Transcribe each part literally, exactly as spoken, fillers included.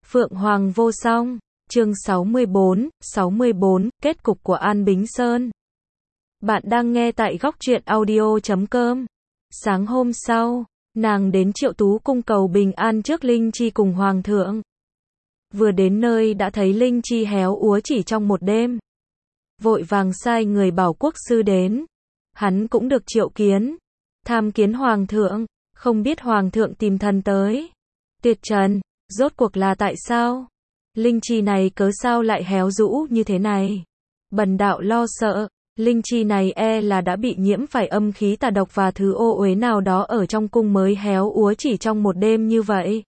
Phượng Hoàng vô song, chương sáu mươi bốn, sáu mươi bốn, kết cục của An Bính Sơn. Bạn đang nghe tại góc truyện audio chấm com. Sáng hôm sau, nàng đến Triệu Tú cung cầu bình an trước Linh Chi cùng Hoàng thượng. Vừa đến nơi đã thấy Linh Chi héo úa chỉ trong một đêm. Vội vàng sai người bảo quốc sư đến. Hắn cũng được triệu kiến. Tham kiến Hoàng thượng, không biết Hoàng thượng tìm thần tới. Tuyệt trần, rốt cuộc là tại sao? Linh Chi này cớ sao lại héo rũ như thế này? Bần đạo lo sợ, Linh Chi này e là đã bị nhiễm phải âm khí tà độc và thứ ô uế nào đó ở trong cung mới héo úa chỉ trong một đêm như vậy.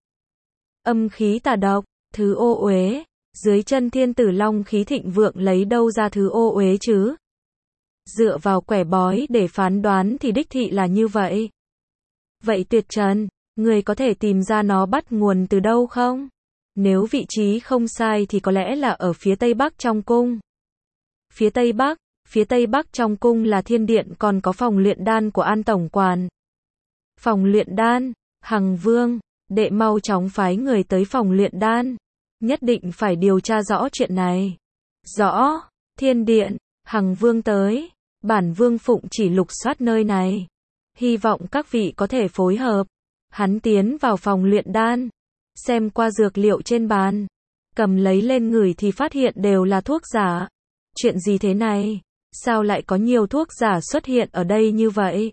Âm khí tà độc, thứ ô uế, dưới chân thiên tử long khí thịnh vượng lấy đâu ra thứ ô uế chứ? Dựa vào quẻ bói để phán đoán thì đích thị là như vậy. Vậy Tuyệt trần, người có thể tìm ra nó bắt nguồn từ đâu không? Nếu vị trí không sai thì có lẽ là ở phía tây bắc trong cung. Phía tây bắc, phía tây bắc trong cung là thiên điện, còn có phòng luyện đan của An tổng quản. Phòng luyện đan, Hằng Vương, đệ mau chóng phái người tới phòng luyện đan, nhất định phải điều tra rõ chuyện này. Rõ, thiên điện, Hằng Vương tới, bản vương phụng chỉ lục soát nơi này. Hy vọng các vị có thể phối hợp. Hắn tiến vào phòng luyện đan, xem qua dược liệu trên bàn, cầm lấy lên ngửi thì phát hiện đều là thuốc giả. Chuyện gì thế này? Sao lại có nhiều thuốc giả xuất hiện ở đây như vậy?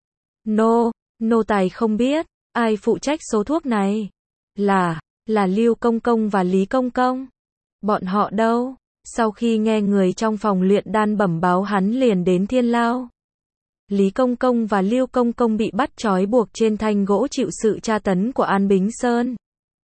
Nô, nô tài không biết, ai phụ trách số thuốc này? Là, là Lưu Công Công và Lý Công Công. Bọn họ đâu? Sau khi nghe người trong phòng luyện đan bẩm báo hắn liền đến Thiên Lao. Lý Công Công và Lưu Công Công bị bắt trói buộc trên thanh gỗ chịu sự tra tấn của An Bính Sơn.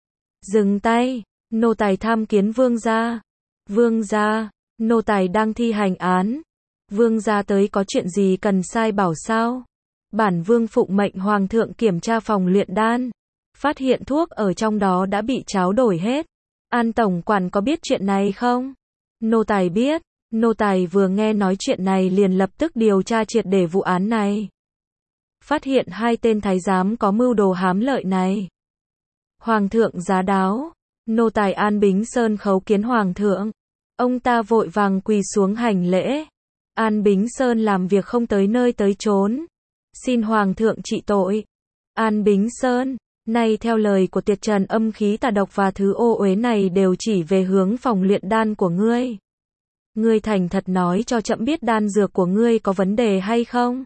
Dừng tay, nô tài tham kiến vương gia. Vương gia, nô tài đang thi hành án. Vương gia tới có chuyện gì cần sai bảo sao? Bản vương phụng mệnh Hoàng thượng kiểm tra phòng luyện đan, phát hiện thuốc ở trong đó đã bị tráo đổi hết. An tổng quản có biết chuyện này không? Nô tài biết. Nô tài vừa nghe nói chuyện này liền lập tức điều tra triệt để vụ án này. Phát hiện hai tên thái giám có mưu đồ hám lợi này. Hoàng thượng giá đáo, nô tài An Bính Sơn khấu kiến Hoàng thượng. Ông ta vội vàng quỳ xuống hành lễ. An Bính Sơn làm việc không tới nơi tới chốn, xin Hoàng thượng trị tội. An Bính Sơn, nay theo lời của Tuyệt trần, âm khí tà độc và thứ ô uế này đều chỉ về hướng phòng luyện đan của ngươi. Ngươi thành thật nói cho trẫm biết đan dược của ngươi có vấn đề hay không?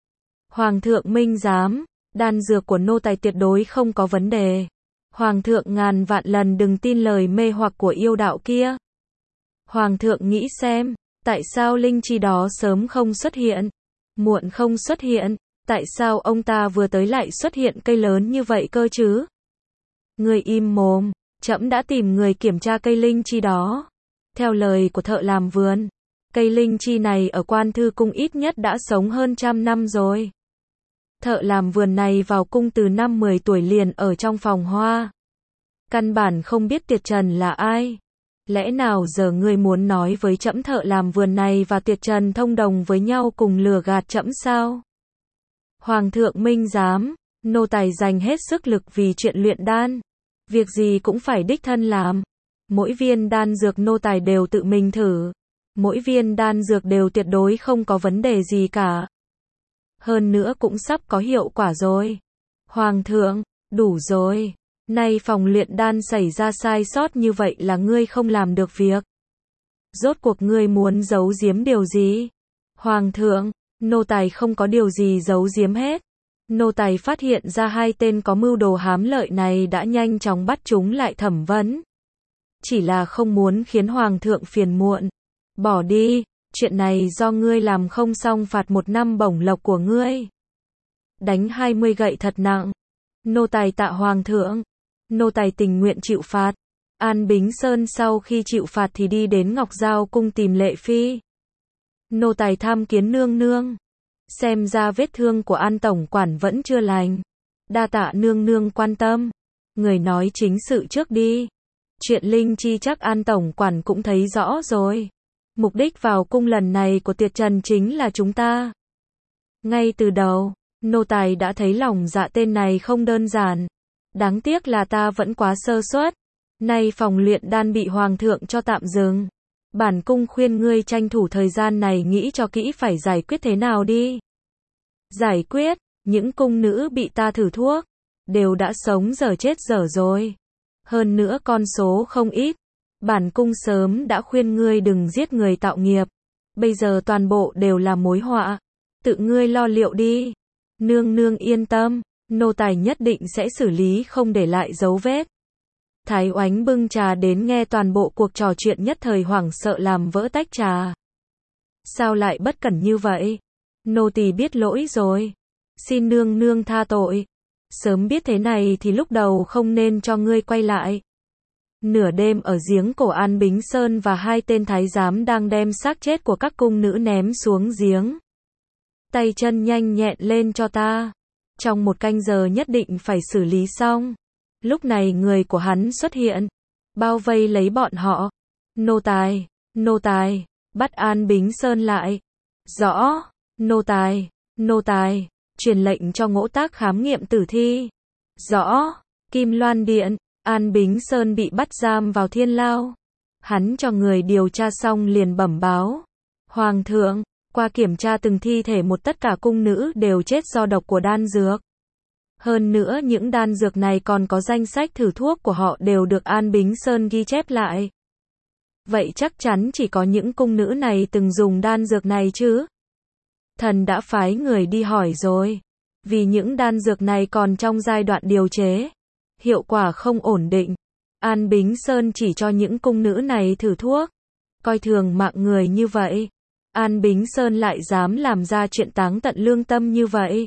Hoàng thượng minh giám, đan dược của nô tài tuyệt đối không có vấn đề. Hoàng thượng ngàn vạn lần đừng tin lời mê hoặc của yêu đạo kia. Hoàng thượng nghĩ xem, tại sao Linh Chi đó sớm không xuất hiện, muộn không xuất hiện, tại sao ông ta vừa tới lại xuất hiện cây lớn như vậy cơ chứ? Ngươi im mồm, trẫm đã tìm người kiểm tra cây Linh Chi đó. Theo lời của thợ làm vườn, cây Linh Chi này ở Quan Thư Cung ít nhất đã sống hơn trăm năm rồi. Thợ làm vườn này vào cung từ năm mười tuổi liền ở trong phòng hoa. Căn bản không biết Tuyệt trần là ai. Lẽ nào giờ ngươi muốn nói với trẫm thợ làm vườn này và Tuyệt trần thông đồng với nhau cùng lừa gạt trẫm sao? Hoàng thượng minh giám, nô tài dành hết sức lực vì chuyện luyện đan. Việc gì cũng phải đích thân làm. Mỗi viên đan dược nô tài đều tự mình thử. Mỗi viên đan dược đều tuyệt đối không có vấn đề gì cả. Hơn nữa cũng sắp có hiệu quả rồi. Hoàng thượng, đủ rồi. Nay phòng luyện đan xảy ra sai sót như vậy là ngươi không làm được việc. Rốt cuộc ngươi muốn giấu giếm điều gì? Hoàng thượng, nô tài không có điều gì giấu giếm hết. Nô tài phát hiện ra hai tên có mưu đồ hám lợi này đã nhanh chóng bắt chúng lại thẩm vấn. Chỉ là không muốn khiến Hoàng thượng phiền muộn. Bỏ đi, chuyện này do ngươi làm không xong phạt một năm bổng lộc của ngươi. Đánh hai mươi gậy thật nặng. Nô tài tạ Hoàng thượng. Nô tài tình nguyện chịu phạt. An Bính Sơn sau khi chịu phạt thì đi đến Ngọc Giao cung tìm Lệ Phi. Nô tài tham kiến nương nương. Xem ra vết thương của An tổng quản vẫn chưa lành. Đa tạ nương nương quan tâm. Người nói chính sự trước đi. Chuyện Linh Chi chắc An tổng quản cũng thấy rõ rồi. Mục đích vào cung lần này của Tuyệt trần chính là chúng ta. Ngay từ đầu, nô tài đã thấy lòng dạ tên này không đơn giản. Đáng tiếc là ta vẫn quá sơ suất. Nay phòng luyện đan bị hoàng thượng cho tạm dừng. Bản cung khuyên ngươi tranh thủ thời gian này nghĩ cho kỹ phải giải quyết thế nào đi. Giải quyết, những cung nữ bị ta thử thuốc, đều đã sống dở chết dở rồi. Hơn nữa con số không ít. Bản cung sớm đã khuyên ngươi đừng giết người tạo nghiệp. Bây giờ toàn bộ đều là mối họa. Tự ngươi lo liệu đi. Nương nương yên tâm, nô tài nhất định sẽ xử lý không để lại dấu vết. Thái Oánh bưng trà đến nghe toàn bộ cuộc trò chuyện nhất thời hoảng sợ làm vỡ tách trà. Sao lại bất cẩn như vậy? Nô tỳ biết lỗi rồi. Xin nương nương tha tội. Sớm biết thế này thì lúc đầu không nên cho ngươi quay lại. Nửa đêm ở giếng cổ An Bính Sơn và hai tên thái giám đang đem xác chết của các cung nữ ném xuống giếng. Tay chân nhanh nhẹn lên cho ta. Trong một canh giờ nhất định phải xử lý xong. Lúc này người của hắn xuất hiện. Bao vây lấy bọn họ. Nô tài, nô tài, bắt An Bính Sơn lại. Rõ, nô tài, nô tài, truyền lệnh cho Ngỗ Tác khám nghiệm tử thi. Rõ, Kim Loan Điện, An Bính Sơn bị bắt giam vào thiên lao. Hắn cho người điều tra xong liền bẩm báo. Hoàng thượng, qua kiểm tra từng thi thể một tất cả cung nữ đều chết do độc của đan dược. Hơn nữa những đan dược này còn có danh sách thử thuốc của họ đều được An Bính Sơn ghi chép lại. Vậy chắc chắn chỉ có những cung nữ này từng dùng đan dược này chứ. Thần đã phái người đi hỏi rồi. Vì những đan dược này còn trong giai đoạn điều chế. Hiệu quả không ổn định. An Bính Sơn chỉ cho những cung nữ này thử thuốc. Coi thường mạng người như vậy. An Bính Sơn lại dám làm ra chuyện táng tận lương tâm như vậy.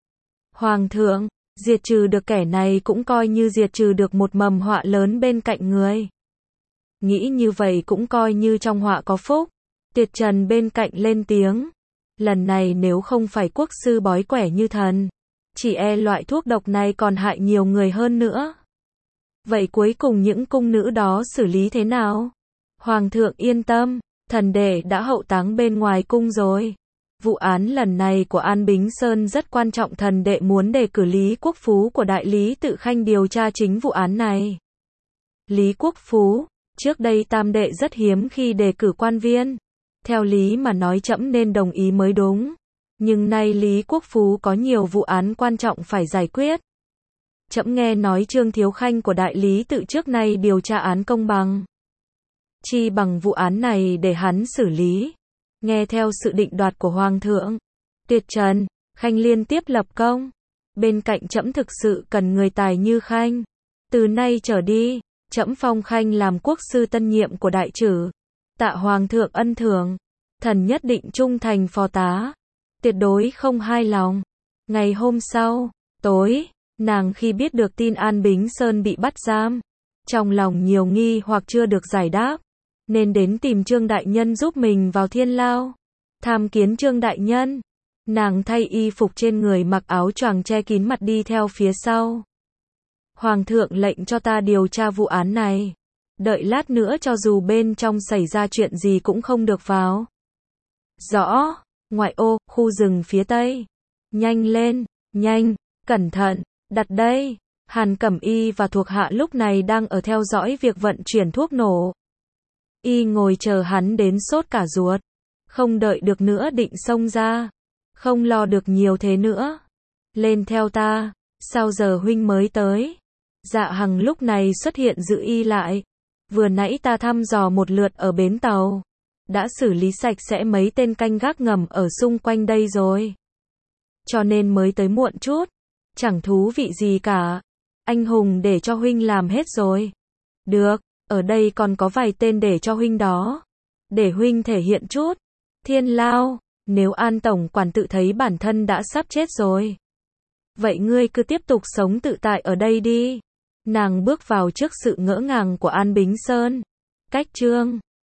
Hoàng thượng, diệt trừ được kẻ này cũng coi như diệt trừ được một mầm họa lớn bên cạnh người. Nghĩ như vậy cũng coi như trong họa có phúc. Tiệt Trần bên cạnh lên tiếng. Lần này nếu không phải quốc sư bói quẻ như thần, chỉ e loại thuốc độc này còn hại nhiều người hơn nữa. Vậy cuối cùng những cung nữ đó xử lý thế nào? Hoàng thượng yên tâm, thần đệ đã hậu táng bên ngoài cung rồi. Vụ án lần này của An Bính Sơn rất quan trọng, thần đệ muốn đề cử Lý Quốc Phú của đại lý tự khanh điều tra chính vụ án này. Lý Quốc Phú, trước đây tam đệ rất hiếm khi đề cử quan viên. Theo lý mà nói trẫm nên đồng ý mới đúng. Nhưng nay Lý Quốc Phú có nhiều vụ án quan trọng phải giải quyết. Trẫm nghe nói Trương Thiếu Khanh của đại lý tự trước nay điều tra án công bằng. Chi bằng vụ án này để hắn xử lý. Nghe theo sự định đoạt của Hoàng thượng. Tiệt Trần, Khanh liên tiếp lập công. Bên cạnh trẫm thực sự cần người tài như Khanh. Từ nay trở đi, trẫm phong Khanh làm quốc sư tân nhiệm của đại trử. Tạ Hoàng thượng ân thường. Thần nhất định trung thành phò tá. Tuyệt đối không hai lòng. Ngày hôm sau, tối, nàng khi biết được tin An Bính Sơn bị bắt giam, trong lòng nhiều nghi hoặc chưa được giải đáp, nên đến tìm Trương Đại Nhân giúp mình vào thiên lao. Tham kiến Trương Đại Nhân. Nàng thay y phục trên người mặc áo choàng che kín mặt đi theo phía sau. Hoàng thượng lệnh cho ta điều tra vụ án này. Đợi lát nữa cho dù bên trong xảy ra chuyện gì cũng không được vào. Rõ, ngoại ô, khu rừng phía tây. Nhanh lên, nhanh, cẩn thận, đặt đây. Hàn Cẩm Y và thuộc hạ lúc này đang ở theo dõi việc vận chuyển thuốc nổ. Y ngồi chờ hắn đến sốt cả ruột. Không đợi được nữa định xông ra. Không lo được nhiều thế nữa. Lên theo ta, sao giờ huynh mới tới? Dạ Hằng lúc này xuất hiện giữ y lại. Vừa nãy ta thăm dò một lượt ở bến tàu. Đã xử lý sạch sẽ mấy tên canh gác ngầm ở xung quanh đây rồi. Cho nên mới tới muộn chút. Chẳng thú vị gì cả. Anh hùng để cho huynh làm hết rồi. Được, ở đây còn có vài tên để cho huynh đó. Để huynh thể hiện chút. Thiên lao, nếu An tổng quản tự thấy bản thân đã sắp chết rồi. Vậy ngươi cứ tiếp tục sống tự tại ở đây đi. Nàng bước vào trước sự ngỡ ngàng của An Bính Sơn. Cách chương